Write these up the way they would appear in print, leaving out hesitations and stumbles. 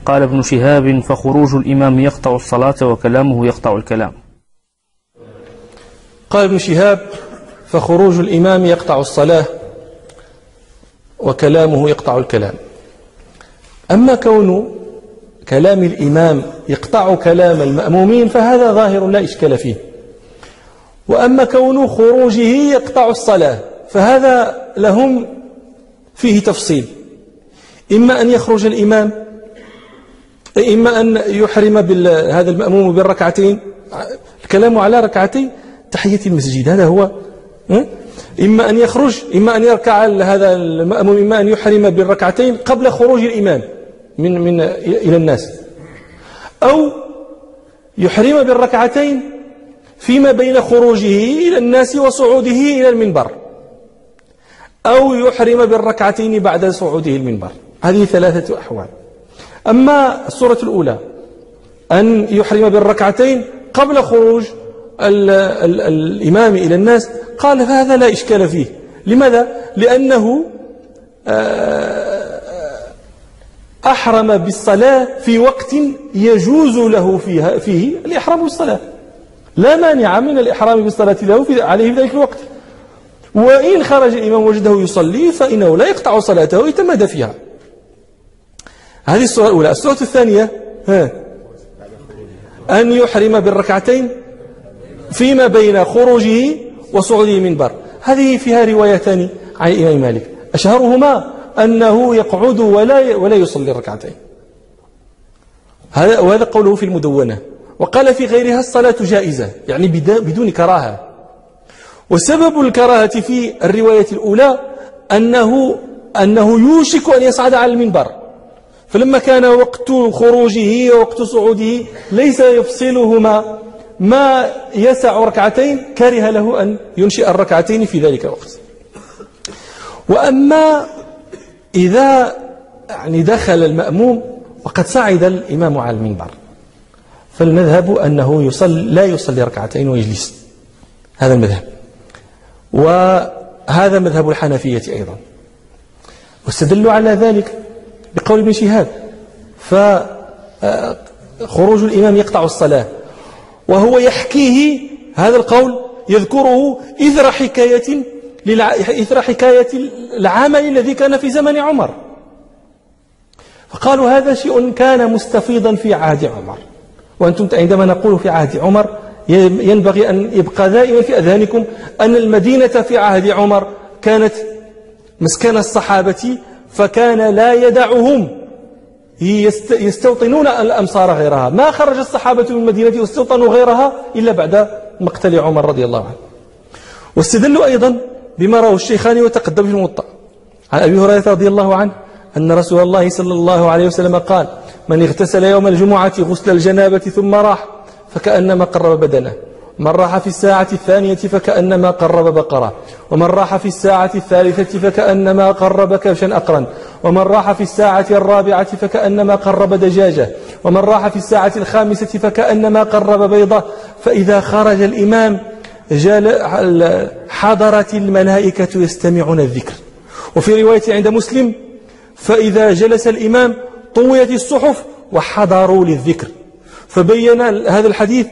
قال ابن شهاب: فخروج الإمام يقطع الصلاة وكلامه يقطع الكلام. قال ابن شهاب: فخروج الإمام يقطع الصلاة وكلامه يقطع الكلام. أما كون كلام الإمام يقطع كلام المأمومين فهذا ظاهر لا إشكال فيه، وأما كون خروجه يقطع الصلاة فهذا لهم فيه تفصيل، إما أن يخرج الإمام، إما أن يحرم هذا المأموم بالركعتين. الكلام على ركعتي تحية المسجد هذا هو، إما أن يخرج، إما أن يركع هذا المأموم، إما أن يحرم بالركعتين قبل خروج الإمام من إلى الناس، أو يحرم بالركعتين فيما بين خروجه إلى الناس وصعوده إلى المنبر، أو يحرم بالركعتين بعد صعوده المنبر. هذه ثلاثة أحوال. أما الصورة الأولى أن يحرم بالركعتين قبل خروج الإمام إلى الناس، قال فهذا لا إشكال فيه. لماذا؟ لأنه أحرم بالصلاة في وقت يجوز له فيه الإحرام بالصلاة، لا مانع من الإحرام بالصلاة له عليه في ذلك الوقت، وإن خرج الإمام وجده يصلي فإنه لا يقطع صلاته يتمادى فيها. هذه الصورة الأولى. الصورة الثانية أن يحرم بالركعتين فيما بين خروجه وصعوده المنبر. هذه فيها روايتان عن الإمام مالك، أشهرهما أنه يقعد ولا يصلي الركعتين، وهذا قوله في المدونة. وقال في غيرها الصلاة جائزة، يعني بدون كراهة. وسبب الكراهة في الرواية الأولى أنه يوشك أن يصعد على المنبر، فلما كان وقت خروجه ووقت صعوده ليس يفصلهما ما يسع ركعتين، كره له أن ينشئ الركعتين في ذلك الوقت. وأما إذا دخل المأموم وقد صعد الإمام على المنبر، فالمذهب أنه لا يصلي ركعتين ويجلس، هذا المذهب، وهذا مذهب الحنفية أيضا. واستدلوا على ذلك بقول ابن شهاب: فخروج الإمام يقطع الصلاة، وهو يحكيه هذا القول يذكره إثر حكاية العمل الذي كان في زمن عمر، فقالوا هذا شيء كان مستفيضا في عهد عمر. وأنتم عندما نقول في عهد عمر ينبغي أن يبقى دائما في أذهانكم أن المدينة في عهد عمر كانت مسكن الصحابة، فكان لا يدعهم يستوطنون الأمصار غيرها، ما خرج الصحابة من المدينة واستوطنوا غيرها إلا بعد مقتل عمر رضي الله عنه. واستدلوا أيضا بما رواه الشيخان وتقدم في الموطأ عن أبي هريرة رضي الله عنه أن رسول الله صلى الله عليه وسلم قال: من اغتسل يوم الجمعة غسل الجنابة ثم راح فكأنما قرب بدنه، من راح في الساعة الثانية فكأنما قرب بقرة، ومن راح في الساعة الثالثة فكأنما قرب كبشا أقرا، ومن راح في الساعة الرابعة فكأنما قرب دجاجة، ومن راح في الساعة الخامسة فكأنما قرب بيضة. فإذا خرج الإمام حضرت الملائكة يستمعون الذكر. وفي رواية عند مسلم: فإذا جلس الإمام طويت الصحف وحضروا للذكر. فبين هذا الحديث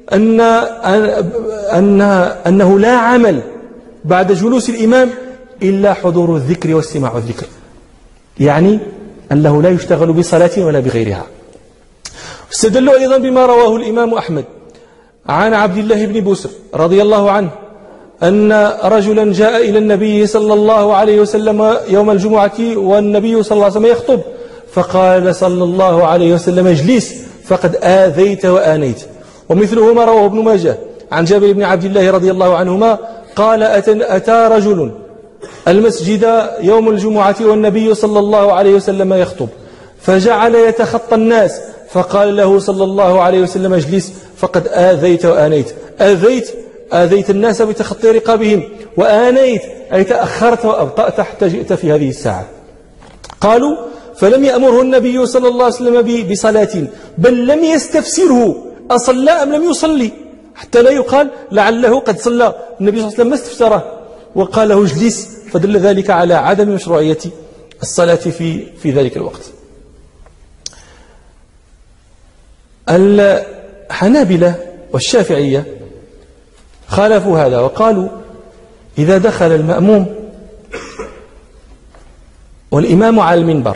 أنه لا عمل بعد جلوس الإمام إلا حضور الذكر واستماع الذكر، يعني أنه لا يشتغل بصلاة ولا بغيرها. استدلوا أيضا بما رواه الإمام أحمد عن عبد الله بن بسر رضي الله عنه أن رجلا جاء إلى النبي صلى الله عليه وسلم يوم الجمعة والنبي صلى الله عليه وسلم يخطب، فقال صلى الله عليه وسلم: اجلس فقد آذيت وآنيت. ومثله ما رواه ابن ماجه عن جابر بن عبد الله رضي الله عنهما قال: أتى رجل المسجد يوم الجمعة والنبي صلى الله عليه وسلم يخطب، فجعل يتخطى الناس، فقال له صلى الله عليه وسلم: اجلس فقد آذيت وآنيت. آذيت الناس بتخطي رقابهم، وآنيت أي تأخرت وأبطأت حتى جئت في هذه الساعة. قالوا: فلم يأمره النبي صلى الله عليه وسلم بصلاة، بل لم يستفسره أصلى أم لم يصلي، حتى لا يقال لعله قد صلى. النبي صلى الله عليه وسلم ما استفسره وقال له اجلس، فدل ذلك على عدم مشروعية الصلاة في ذلك الوقت. الحنابلة والشافعية خالفوا هذا وقالوا إذا دخل المأموم والإمام على المنبر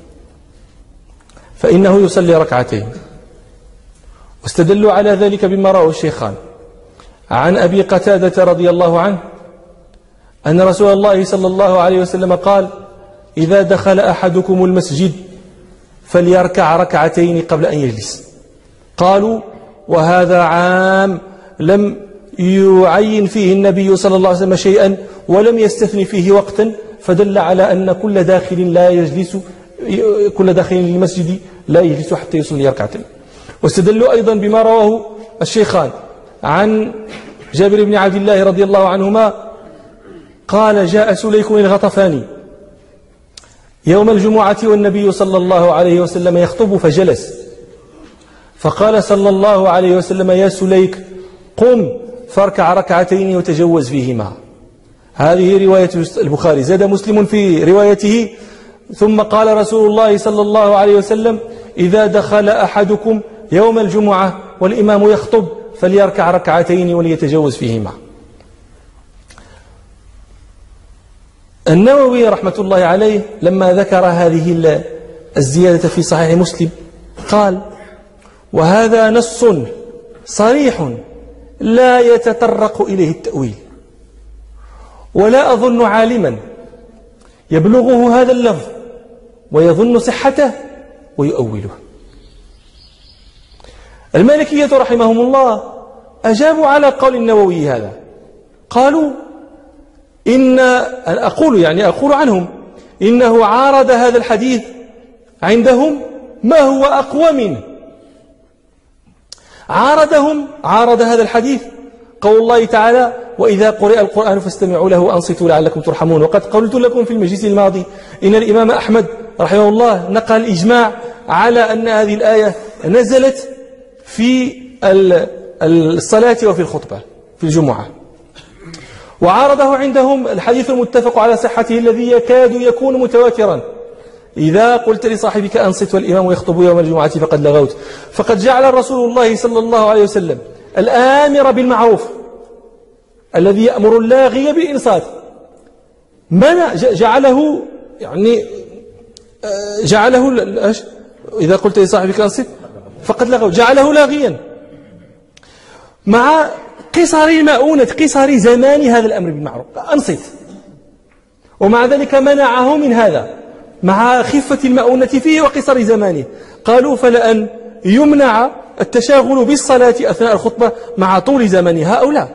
فإنه يصلي ركعتين، واستدلوا على ذلك بما رواه الشيخان عن أبي قتادة رضي الله عنه أن رسول الله صلى الله عليه وسلم قال: إذا دخل أحدكم المسجد فليركع ركعتين قبل أن يجلس. قالوا: وهذا عام لم يعين فيه النبي صلى الله عليه وسلم شيئا ولم يستثني فيه وقتا، فدل على أن كل داخل للمسجد لا يجلس حتى يصلي ركعتين. واستدلوا أيضا بما رواه الشيخان عن جابر بن عبد الله رضي الله عنهما قال: جاء سليك الغطفاني يوم الجمعة والنبي صلى الله عليه وسلم يخطب فجلس، فقال صلى الله عليه وسلم: يا سليك قم فاركع ركعتين وتجوز فيهما. هذه رواية البخاري. زاد مسلم في روايته: ثم قال رسول الله صلى الله عليه وسلم: إذا دخل أحدكم يوم الجمعة والإمام يخطب فليركع ركعتين وليتجوز فيهما. النووي رحمة الله عليه لما ذكر هذه الزيادة في صحيح مسلم قال: وهذا نص صريح لا يتطرق إليه التأويل، ولا أظن عالما يبلغه هذا اللفظ ويظن صحته ويؤوله. المالكية رحمهم الله أجابوا على قول النووي هذا، قالوا أقول عنهم إنه عارض هذا الحديث عندهم ما هو أقوى منه. عارض هذا الحديث قول الله تعالى: وإذا قرئ القرآن فاستمعوا له وأنصتوا لعلكم ترحمون. وقد قلت لكم في المجلس الماضي إن الإمام أحمد رحمه الله نقل الإجماع على أن هذه الآية نزلت في الصلاة وفي الخطبة في الجمعة. وعارضه عندهم الحديث المتفق على صحته الذي يكاد يكون متواترا: إذا قلت لصاحبك أنصت والإمام يخطب يوم الجمعة فقد لغوت. فقد جعل رسول الله صلى الله عليه وسلم الآمر بالمعروف الذي يأمر اللاغي بالإنصات جعله إذا قلت لصاحبك أنصت فقد لغوت، جعله لاغيا مع قصر زمان هذا الأمر بالمعروف أنصت، ومع ذلك منعه من هذا مع خفة المؤونة فيه وقصر زمانه. قالوا: فلأن يمنع التشاغل بالصلاة أثناء الخطبة مع طول زمنها أو لا.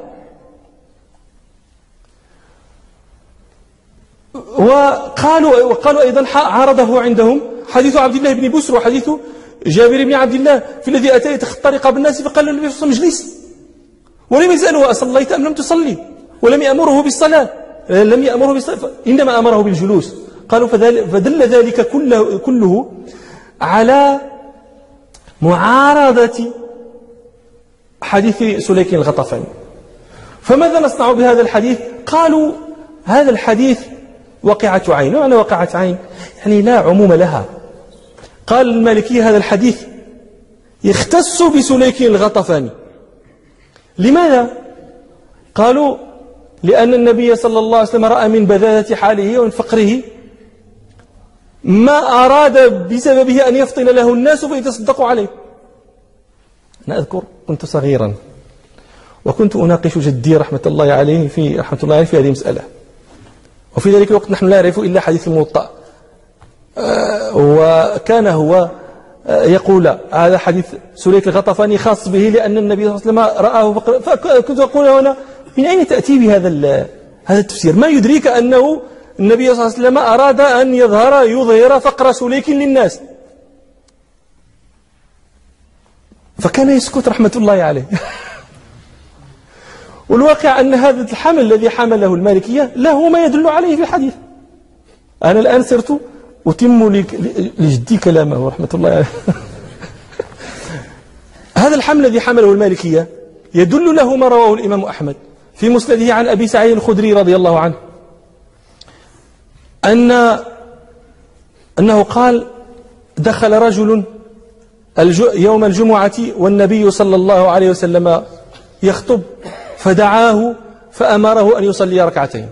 وقالوا أيضا عارضه عندهم حديث عبد الله بن بسر وحديث جابر بن عبد الله في الذي أتى يتخطى رقاب الناس فقال النبي صلى الله عليه وسلم: اجلس، ولم يسأله أصليت أم لم تصلي، ولم يأمره بالصلاة، إنما أمره بالجلوس. قالوا: فدل ذلك كله على معارضة حديث سليك الغطفاني. فماذا نصنع بهذا الحديث؟ قالوا: هذا الحديث وقعة عين. وأنا وقعة عين يعني لا عموم لها. قال المالكية: هذا الحديث يختص بسليك الغطفاني. لماذا؟ قالوا: لأن النبي صلى الله عليه وسلم رأى من بذاذة حاله ومن فقره ما أراد بسببه أن يفطن له الناس فيتصدقوا عليه. أنا أذكر كنت صغيرا وكنت أناقش جدي رحمة الله عليه في هذه المسألة، وفي ذلك الوقت نحن لا نعرف إلا حديث الموطأ، وكان هو يقول هذا حديث سليك الغطفاني خاص به لأن النبي صلى الله عليه وسلم رآه، فكنت أقول هنا: من أين تأتي بهذا التفسير؟ ما يدريك أنه النبي صلى الله عليه وسلم أراد أن يظهر فقر سليك للناس؟ فكان يسكت رحمة الله عليه. والواقع أن هذا الحمل الذي حمله المالكية له ما يدل عليه في الحديث. أنا الآن صرت أتم لجدي كلامه رحمة الله عليه. هذا الحمل الذي حمله المالكية يدل له ما رواه الإمام أحمد في مسنده عن أبي سعيد الخدري رضي الله عنه أنه قال: دخل رجل يوم الجمعة والنبي صلى الله عليه وسلم يخطب فدعاه فأمره أن يصلي ركعتين.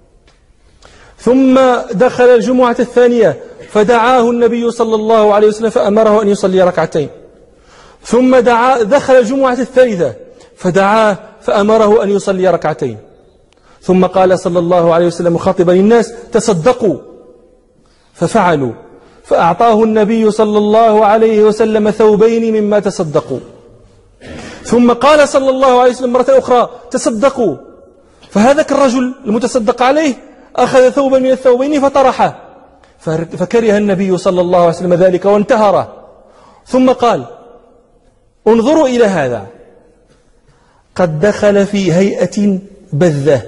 ثم دخل الجمعة الثانية فدعاه النبي صلى الله عليه وسلم فأمره أن يصلي ركعتين. ثم دخل الجمعة الثالثة فدعاه فأمره أن يصلي ركعتين. ثم قال صلى الله عليه وسلم خاطبا الناس: تصدقوا. ففعلوا، فأعطاه النبي صلى الله عليه وسلم ثوبين مما تصدقوا. ثم قال صلى الله عليه وسلم مرة أخرى: تصدقوا. فهذاك الرجل المتصدق عليه أخذ ثوبا من الثوبين فطرحه، فكره النبي صلى الله عليه وسلم ذلك وانتهره. ثم قال: انظروا إلى هذا، قد دخل في هيئة بذة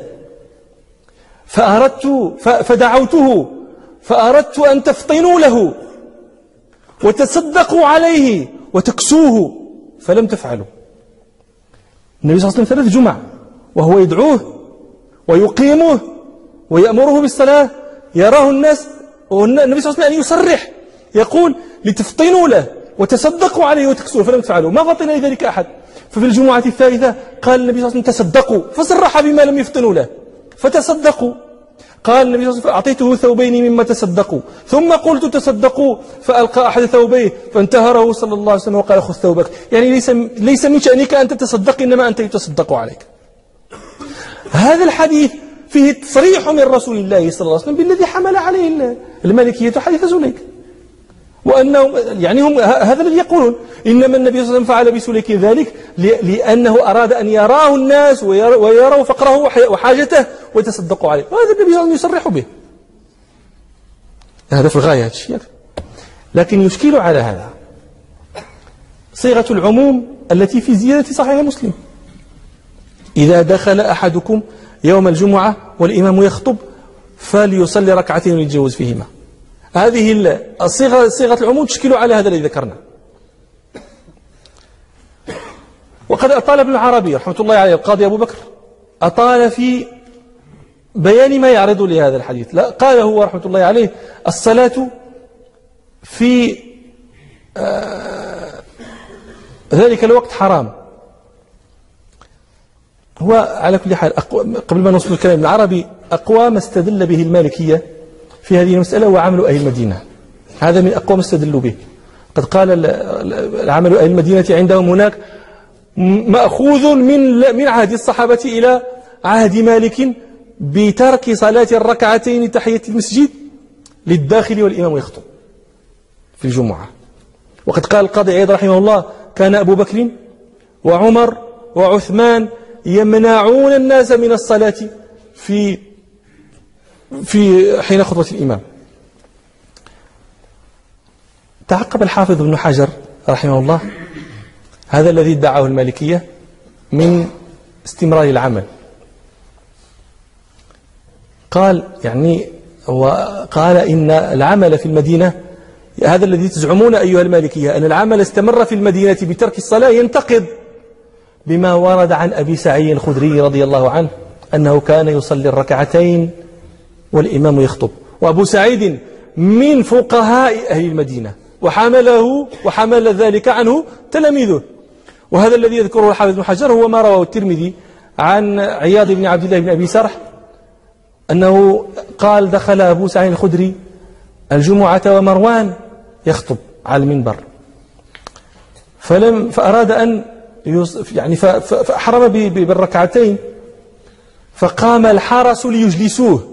فدعوته فأردت أن تفطنوا له وتصدقوا عليه وتكسوه فلم تفعلوا. النبي صلى الله عليه وسلم 3 جمع وهو يدعوه ويقيمه ويأمره بالصلاة، يراه الناس، والنبي صلى الله عليه وسلم يصرح يقول: لتفطنوا له وتصدقوا عليه وتكسوه فلم تفعلوا، ما فطن لذلك أحد. ففي الجمعة الثالثة قال النبي صلى الله عليه وسلم: تصدقوا، فصرح بما لم يفطنوا له فتصدقوا. قال النبي صلى الله عليه وسلم: أعطيته ثوبين مما تصدقوا، ثم قلت تصدقوا، فألقى أحد ثوبيه فانتهره صلى الله عليه وسلم وقال: خذ ثوبك. يعني ليس من شأنك أن تتصدق، إنما أنت يتصدق عليك. هذا الحديث فيه تصريح من رسول الله صلى الله عليه وسلم بالذي حمل عليه المالكية حديث زليك، وأنهم يعني هم هذا الذي يقولون إنما النبي صلى الله عليه وسلم فعل بسليك ذلك لأنه أراد أن يراه الناس ويروا فقره وحاجته ويتصدقوا عليه، وهذا النبي صلى الله عليه وسلم يصرح به. هذا في الغاية هذا الشيء. لكن يشكل على هذا صيغة العموم التي في زيادة صحيح مسلم: إذا دخل أحدكم يوم الجمعة والإمام يخطب فليصلي ركعتين ويتجوز فيهما. هذه صيغة العموم تشكل على هذا الذي ذكرنا. وقد أطال ابن العربي رحمة الله عليه القاضي أبو بكر أطال في بيان ما يعرض لهذا الحديث. قال هو رحمة الله عليه: الصلاة في ذلك الوقت حرام. هو على كل حال قبل ما نوصل الكلام ابن العربي أقوى ما استدل به المالكية في هذه المسألة وعمل أهل المدينة. هذا من أقوى ما استدلوا به. قد قال العمل أهل المدينة عندهم هناك مأخوذ من عهد الصحابة إلى عهد مالك بترك صلاة الركعتين تحية المسجد للداخل والإمام يخطب في الجمعة. وقد قال القاضي عياض رحمه الله: كان أبو بكر وعمر وعثمان يمنعون الناس من الصلاة في حين خطبة الإمام. تعقب الحافظ ابن حجر رحمه الله هذا الذي ادعاه المالكية من استمرار العمل. قال إن العمل في المدينة، هذا الذي تزعمون أيها المالكية أن العمل استمر في المدينة بترك الصلاة، ينتقد بما ورد عن أبي سعيد الخدري رضي الله عنه أنه كان يصلي الركعتين والإمام يخطب. وأبو سعيد من فقهاء أهل المدينة وحمل ذلك عنه تلاميذه. وهذا الذي يذكره الحافظ بن حجر هو ما رواه الترمذي عن عياض بن عبد الله بن أبي سرح أنه قال: دخل أبو سعيد الخدري الجمعة ومروان يخطب على المنبر، فأراد أن فأحرم بالركعتين، فقام الحرس ليجلسوه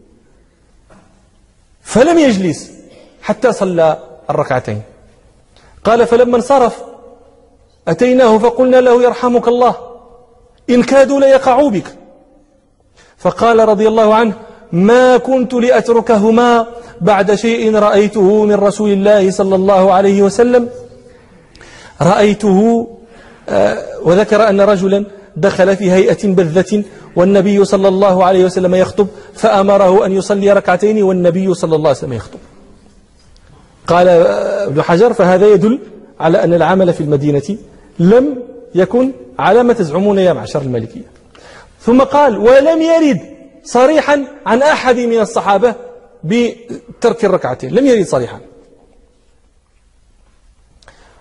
فلم يجلس حتى صلى الركعتين. قال: فلما انصرف أتيناه فقلنا له: يرحمك الله، إن كادوا ليقعوا بك. فقال رضي الله عنه: ما كنت لأتركهما بعد شيء رأيته من رسول الله صلى الله عليه وسلم. رأيته وذكر أن رجلا دخل في هيئة بذة والنبي صلى الله عليه وسلم يخطب فأمره أن يصلي ركعتين والنبي صلى الله عليه وسلم يخطب. قال ابن حجر: فهذا يدل على أن العمل في المدينة لم يكن على ما تزعمون يا معشر المالكية. ثم قال: ولم يرد صريحا عن أحد من الصحابة بترك الركعتين، لم يرد صريحا.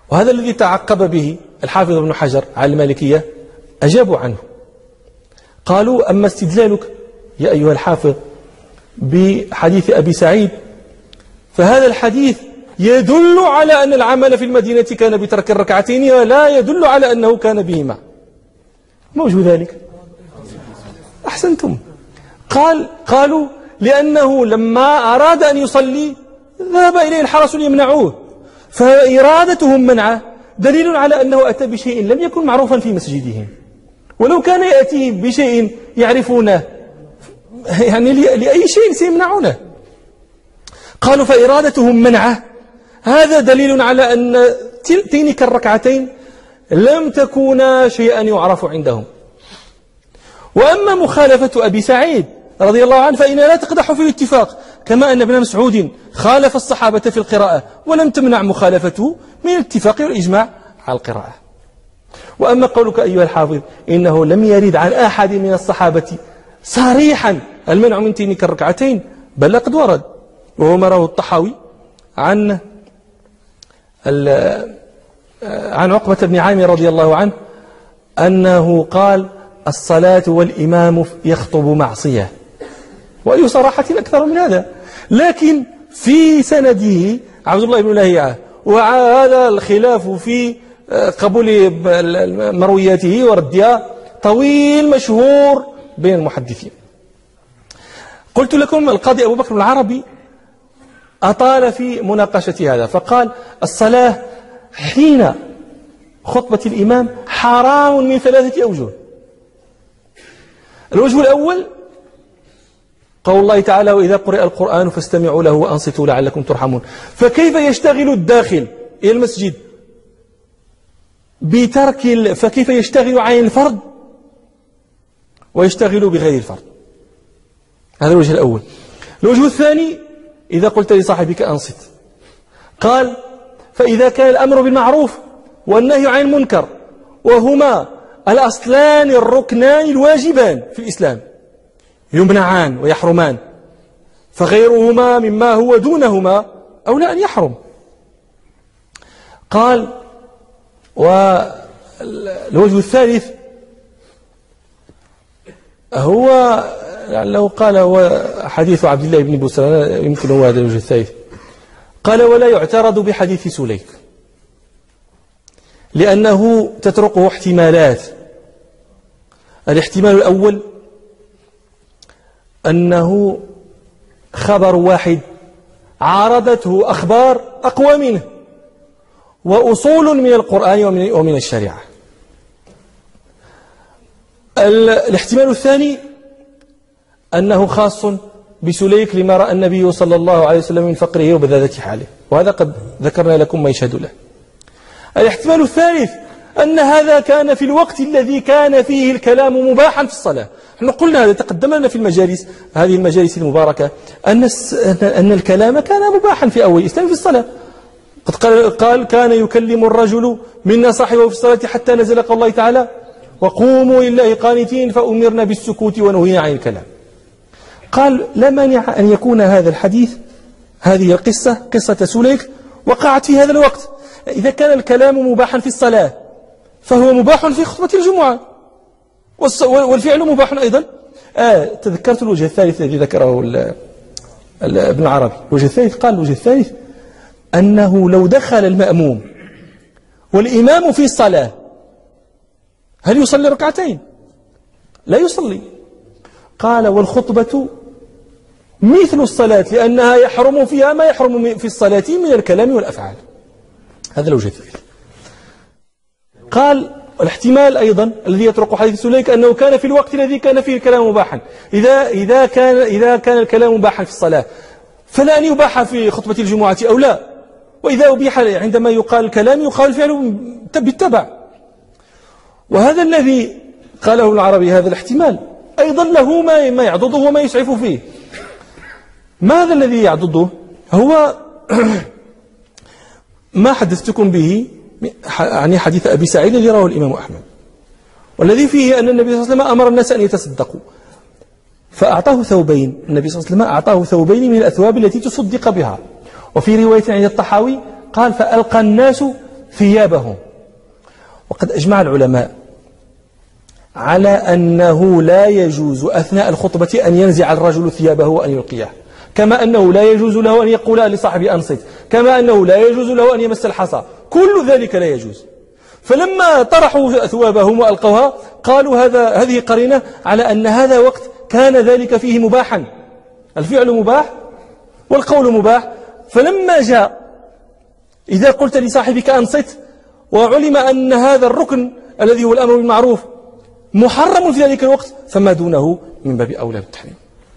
وهذا الذي تعقب به الحافظ ابن حجر على المالكية أجابوا عنه، قالوا: أما استدلالك يا أيها الحافظ بحديث أبي سعيد فهذا الحديث يدل على أن العمل في المدينة كان بترك الركعتين ولا يدل على أنه كان بهما. ما وجه ذلك؟ أحسنتم. قالوا لأنه لما أراد أن يصلي ذهب إليه الحرس ليمنعوه، فإرادتهم منعه دليل على أنه أتى بشيء لم يكن معروفا في مسجدهم، ولو كان يأتي بشيء يعرفونه يعني لأي شيء سيمنعونه. قالوا فإرادتهم منعه هذا دليل على أن تلك الركعتين لم تكونا شيئا يعرف عندهم. وأما مخالفة أبي سعيد رضي الله عنه فإنها لا تقدح في الاتفاق، كما أن ابن مسعود خالف الصحابة في القراءة ولم تمنع مخالفته من الاتفاق والإجماع على القراءة. وأما قولك أيها الحافظ إنه لم يرد عن أحد من الصحابة صريحا المنع من تلك الركعتين، بل قد ورد، وهو ما رواه الطحاوي عن عقبة بن عامر رضي الله عنه أنه قال: الصلاة والإمام يخطب معصية. وأي صراحة أكثر من هذا؟ لكن في سنده عبد الله بن لهيعة، وهذا الخلاف في قبول مروياته وردها طويل مشهور بين المحدثين. قلت لكم القاضي أبو بكر العربي أطال في مناقشة هذا، فقال: الصلاة حين خطبة الإمام حرام من 3 أوجه. الوجه الأول قول الله تعالى: وإذا قرئ القرآن فاستمعوا له وأنصتوا لعلكم ترحمون. فكيف يشتغل الداخل إلى المسجد فكيف يشتغل عن الفرد ويشتغل بغير الفرد؟ هذا الوجه الأول. الوجه الثاني: إذا قلت لصاحبك أنصت، قال: فإذا كان الأمر بالمعروف والنهي عن المنكر وهما الأصلان الركنان الواجبان في الإسلام يمنعان ويحرمان، فغيرهما مما هو دونهما أولى أن يحرم. قال: والوجه الثالث هو لعله قال هو حديث عبد الله بن بسرى، يمكن هو هذا الوجه الثالث. قال: ولا يعترض بحديث سليك لأنه تتركه احتمالات. الاحتمال الأول أنه خبر واحد عارضته أخبار أقوى منه وأصول من القرآن ومن الشريعة. الاحتمال الثاني أنه خاص بسليك لما رأى النبي صلى الله عليه وسلم من فقره وبذاذة حاله، وهذا قد ذكرنا لكم ما يشهد له. الاحتمال الثالث أن هذا كان في الوقت الذي كان فيه الكلام مباحا في الصلاة. نحن قلنا هذا، تقدم لنا في المجالس، هذه المجالس المباركة، أن الكلام كان مباحا في أول الإسلام في الصلاة. قال: كان يكلم الرجل منا صاحبه في الصلاة حتى نزل قول الله تعالى: وقوموا لله قانتين فأمرنا بالسكوت ونهينا عن الكلام. قال: لا مانع أن يكون هذا الحديث، هذه القصة، قصة سليك، وقعت في هذا الوقت. إذا كان الكلام مباحا في الصلاة فهو مباح في خطبة الجمعة، والفعل مباح أيضا. تذكرت الوجه الثالث الذي ذكره ابن عربي. الوجه الثالث قال: الوجه الثالث أنه لو دخل المأموم والإمام في الصلاة هل يصلي ركعتين؟ لا يصلي. قال: والخطبة مثل الصلاة لأنها يحرم فيها ما يحرم في الصلاة من الكلام والأفعال. هذا الوجه الثالث. قال: والاحتمال أيضا الذي يطرق حديث سليك أنه كان في الوقت الذي كان فيه الكلام مباحا. إذا كان الكلام مباحا في الصلاة فلا أن يباح في خطبة الجمعة أو لا، وإذا أبيح عندما يقال الكلام يقال الفعل بالتبع. وهذا الذي قاله العربي، هذا الاحتمال أيضا له ما يعضده وما يسعف فيه. ماذا الذي يعضده؟ هو ما حدثتكم به عن حديث أبي سعيد الذي رواه الإمام أحمد، والذي فيه أن النبي صلى الله عليه وسلم أمر الناس أن يتصدقوا فأعطاه ثوبين. النبي صلى الله عليه وسلم أعطاه ثوبين من الأثواب التي تصدق بها. وفي رواية عند الطحاوي قال: فألقى الناس ثيابهم. وقد أجمع العلماء على أنه لا يجوز أثناء الخطبة أن ينزع الرجل ثيابه وأن يلقيه، كما أنه لا يجوز له أن يقول لصاحبه أنصت، كما أنه لا يجوز له أن يمس الحصى، كل ذلك لا يجوز. فلما طرحوا ثوابهم وألقوها قالوا هذه قرينة على أن هذا وقت كان ذلك فيه مباحا، الفعل مباح والقول مباح. فلما جاء إذا قلت لصاحبك أنصت وعلم أن هذا الركن الذي هو الأمر بالمعروف محرم في ذلك الوقت، فما دونه من باب أولى بالتحريم.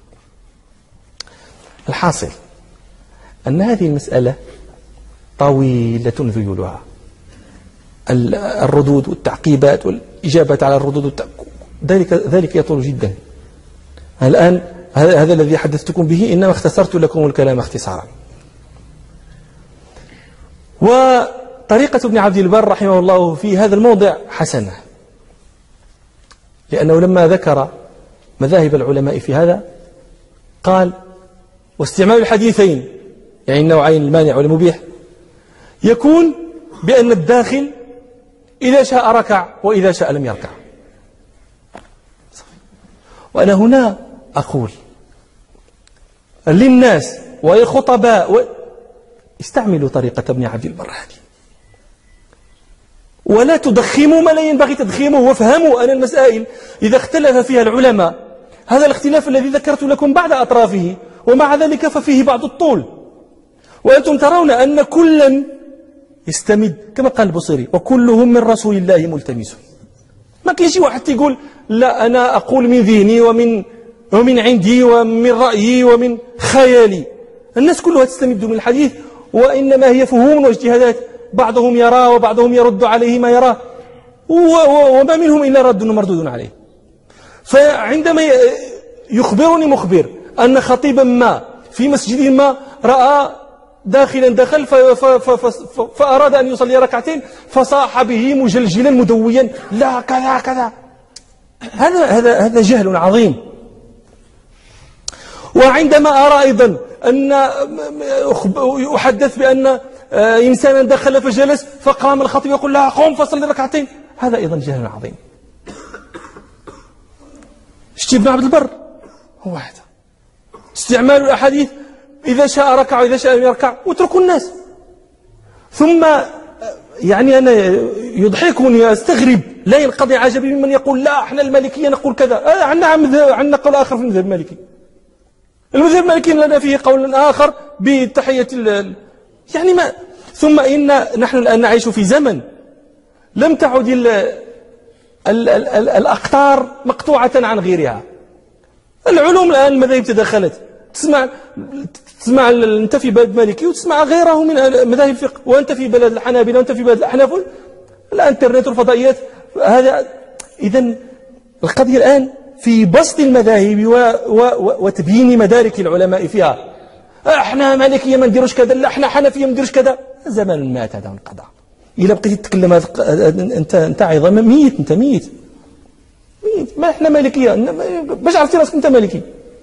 الحاصل أن هذه المسألة طويلة ذيولها، الردود والتعقيبات والإجابة على الردود ذلك يطول جدا. الآن هذا الذي حدثتكم به إنما اختصرت لكم الكلام اختصارا. وطريقة ابن عبد البر رحمه الله في هذا الموضع حسنة، لأنه لما ذكر مذاهب العلماء في هذا قال: واستعمال الحديثين، يعني النوعين المانع والمبيح، يكون بأن الداخل إذا شاء ركع وإذا شاء لم يركع. وأنا هنا أقول للناس والخطباء استعملوا طريقة ابن عبد البر هذه، ولا تضخموا ما لا ينبغي تضخيمه، وافهموا أن المسائل إذا اختلف فيها العلماء، هذا الاختلاف الذي ذكرت لكم بعد أطرافه، ومع ذلك ففيه بعض الطول، وأنتم ترون أن كلا يستمد كما قال البصيري: وكلهم من رسول الله ملتمس. ما كاين شي واحد يقول لا أنا أقول من ذهني ومن عندي ومن رأيي ومن خيالي. الناس كلها تستمد من الحديث، وإنما هي فهوم واجتهادات، بعضهم يرى وبعضهم يرد عليه ما يراه، وما منهم إلا رد ومردود عليه. فعندما يخبرني مخبر أن خطيبا ما في مسجد ما رأى داخلا دخل فأراد أن يصلي ركعتين فصاح به مجلجلا مدويا: لا كذا كذا، هذا جهل عظيم. وعندما أرى أيضا أن أحدث بأن إنسانا دخل فجلس فقام الخطيب يقول: لا قوم فصلي ركعتين، هذا أيضا جهل عظيم. شتي ابن عبد البر هو هذا استعمال الأحاديث: إذا شاء ركع وإذا شاء يركع، واتركوا الناس. ثم يعني أنا يضحكني، أستغرب، لا ينقضي عجبي ممن يقول: لا احنا المالكية نقول كذا. عندنا قول آخر في المذهب المالكي. المذهب المالكي لنا فيه قول آخر بتحية يعني ما. ثم نحن الآن نعيش في زمن لم تعد الأقطار مقطوعة عن غيرها. العلوم الآن المذاهب تدخلت، تسمع أنت في بلد مالكي وتسمع غيره من مذاهب الفقه، وأنت في بلد الحنابلة وأنت في بلد الأحناف، الانترنت والفضائيات. هذا إذن القضية الآن في بسط المذاهب وتبيين مدارك العلماء فيها. احنا مالكية ما نديروش كذا، لا احنا حنفية ما نديروش كذا. زمان مات هذا وانقضى. إلا بقيت تتكلم أنت عظام ميت، أنت ميت. ما احنا مالكية، باش عرفتي راسك أنت مالكي؟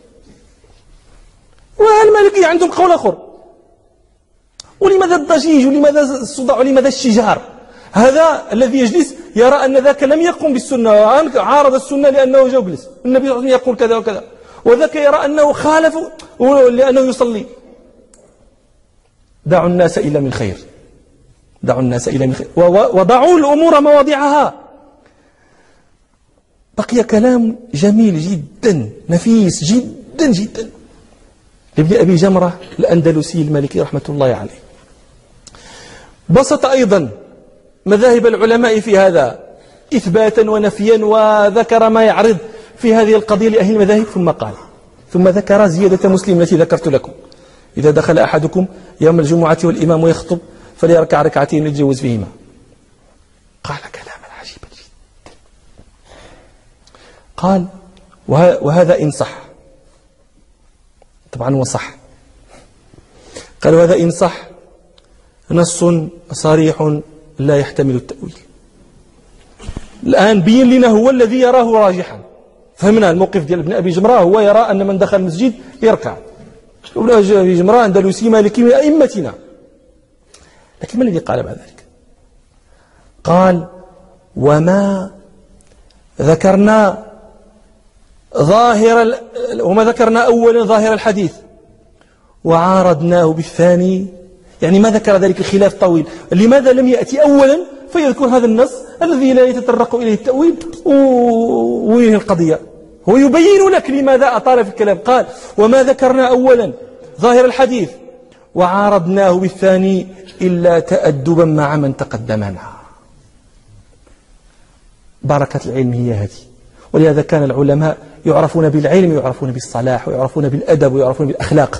والمالكية عندهم قول آخر. ولماذا الضجيج ولماذا الصداع ولماذا الشجار؟ هذا الذي يجلس يرى أن ذاك لم يقم بالسنة، عارض السنة لأنه جاء جلس، النبي صلى الله عليه وسلم يقول كذا وكذا، وذاك يرى أنه خالف لأنه يصلي. دعوا الناس إلى من خير، دعوا الناس إلى من خير، وضعوا الأمور مواضعها. بقي كلام جميل جدا، نفيس جدا جدا، لابن أبي جمرة الأندلسي المالكي رحمة الله عليه. بسط أيضا مذاهب العلماء في هذا إثباتا ونفيا، وذكر ما يعرض في هذه القضية لأهل المذاهب، ثم ذكر زيادة مسلم التي ذكرت لكم: إذا دخل أحدكم يوم الجمعة والإمام يخطب فليركع ركعتين يتجوز فيهما. قال كلاما عجيبا جدا، قال: وهذا إن صح، طبعا هو صح، قال: وهذا إن صح نص صريح لا يحتمل التأويل. الآن بين لنا هو الذي يراه راجحا. فهمنا الموقف ديال ابن أبي جمرة، هو يرى أن من دخل المسجد يركع. ابن أبي جمرة أندلسي مالكي من أئمتنا، لكن من الذي قال بعد ذلك؟ قال وما ذكرنا أولا ظاهر الحديث وعارضناه بالثاني، يعني ما ذكر ذلك الخلاف الطويل. لماذا لم يأتي أولا فيذكر هذا النص الذي لا يتطرق إليه التأويل وينهي القضية؟ هو يبين لك لماذا أطال في الكلام. قال وما ذكرنا أولا ظاهر الحديث وعارضناه بالثاني إلا تأدبا مع من تقدمنا. بركة العلم هي هذه، ولهذا كان العلماء يعرفون بالعلم ويعرفون بالصلاح ويعرفون بالأدب ويعرفون بالأخلاق.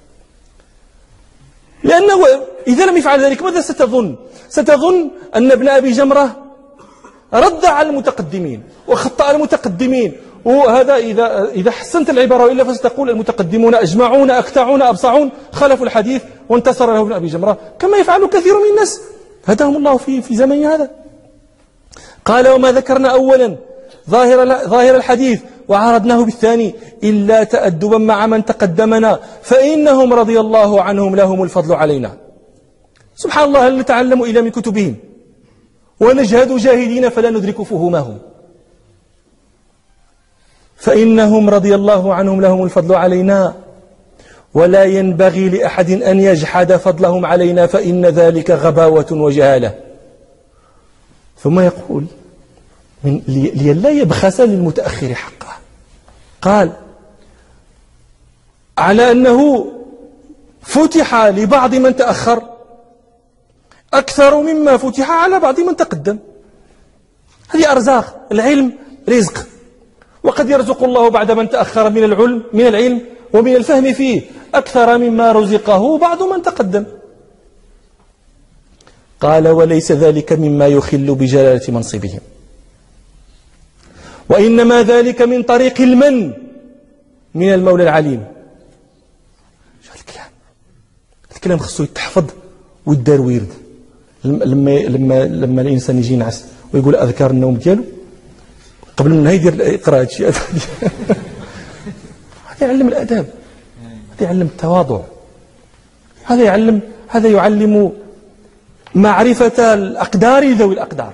لأنه إذا لم يفعل ذلك ماذا ستظن؟ ستظن أن ابن أبي جمرة رد على المتقدمين وخطأ المتقدمين، وهذا إذا حسنت العبارة، وإلا فستقول المتقدمون أجمعون أكتعون أبصعون خلفوا الحديث وانتصر له ابن أبي جمرة، كما يفعل كثير من الناس هداهم الله في زمن هذا. قال وما ذكرنا أولا ظاهر الحديث وعارضناه بالثاني إلا تأدبا مع من تقدمنا فإنهم رضي الله عنهم لهم الفضل علينا. سبحان الله، هل نتعلم إلا من كتبهم ونجهد جاهدين فلا ندرك فهمهم؟ فإنهم رضي الله عنهم لهم الفضل علينا ولا ينبغي لأحد أن يجحد فضلهم علينا فإن ذلك غباوة وجهالة. ثم يقول لئلا يبخس للمتأخر حقه، قال على أنه فتح لبعض من تأخر أكثر مما فتح على بعض من تقدم. هذه أرزاق، العلم رزق، وقد يرزق الله بعد من تأخر من العلم ومن الفهم فيه أكثر مما رزقه بعض من تقدم. قال وليس ذلك مما يخل بجلالة منصبهم، وإنما ذلك من طريق المن من المولى العليم. شو الكلام خصو يتحفظ ويدار ويرد. لما الإنسان يجي ينعس ويقول أذكار النوم ديالو قبل من يدير يقرأ هذا الشيء هذا يعلم الأداب، هذا يعلم التواضع، هذا يعلم معرفة الأقدار ذوي الأقدار.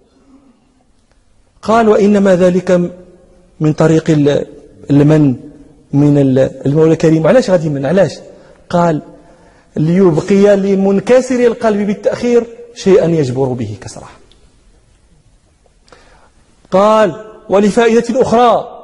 قال وإنما ذلك من طريق المن من المولى الكريم. علاش غادي من؟ علاش؟ قال ليبقي لمنكسر القلب بالتأخير شيئا يجبر به كسره. قال ولفائدة أخرى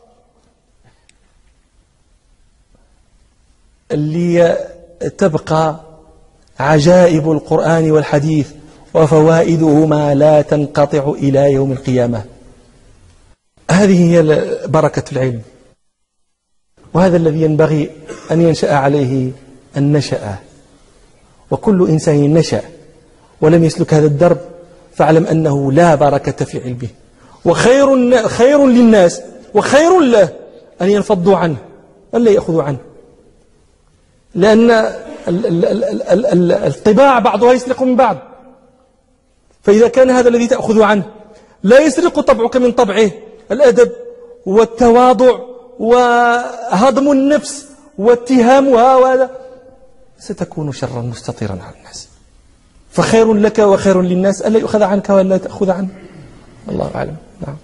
لتبقى عجائب القرآن والحديث وفوائدهما لا تنقطع إلى يوم القيامة. هذه هي بركة العلم، وهذا الذي ينبغي أن ينشأ عليه النشأ. وكل إنسان نشأ ولم يسلك هذا الدرب فاعلم أنه لا بركة في علمه، وخير للناس وخير له أن ينفضوا عنه ألا يأخذوا عنه، لأن الطباع بعضها يسرق من بعض. فإذا كان هذا الذي تأخذ عنه لا يسرق طبعك من طبعه، الأدب والتواضع وهضم النفس واتهامها، وهذا ستكون شرا مستطيرا على الناس. فخير لك وخير للناس ألا يؤخذ عنك ولا تأخذ عنه. الله أعلم. نعم.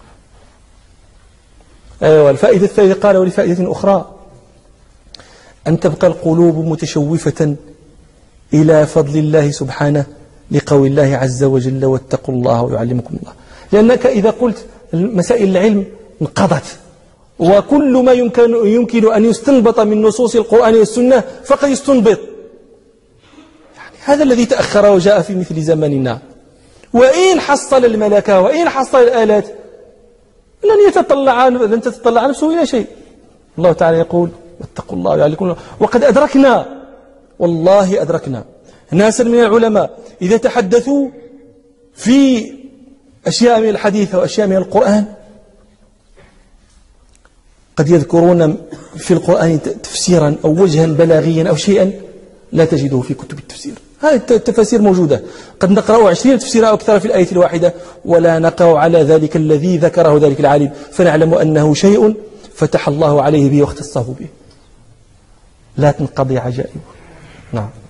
الفائدة الثالثة قال ولفائدة أخرى أن تبقى القلوب متشوفة إلى فضل الله سبحانه لقول الله عز وجل واتقوا الله ويعلمكم الله. لأنك إذا قلت مسائل العلم انقضت، وكل ما يمكن أن يستنبط من نصوص القرآن والسنة فقد يستنبط. يعني هذا الذي تأخر وجاء في مثل زماننا، وإن حصل الملكة وإن حصل الآلات لن تتطلع نفسه إلى شيء. الله تعالى يقول واتقوا الله ويعلمكم الله. وقد أدركنا، والله أدركنا ناسا من العلماء إذا تحدثوا في أشياء من الحديث وأشياء من القرآن قد يذكرون في القرآن تفسيرا أو وجها بلاغيا أو شيئا لا تجده في كتب التفسير. هذه التفاسير موجودة، قد نقرأ 20 تفسيرا أو أكثر في الآية الواحدة ولا نقع على ذلك الذي ذكره ذلك العالم، فنعلم أنه شيء فتح الله عليه به واختصه به لا تنقضي عجائبه. نعم.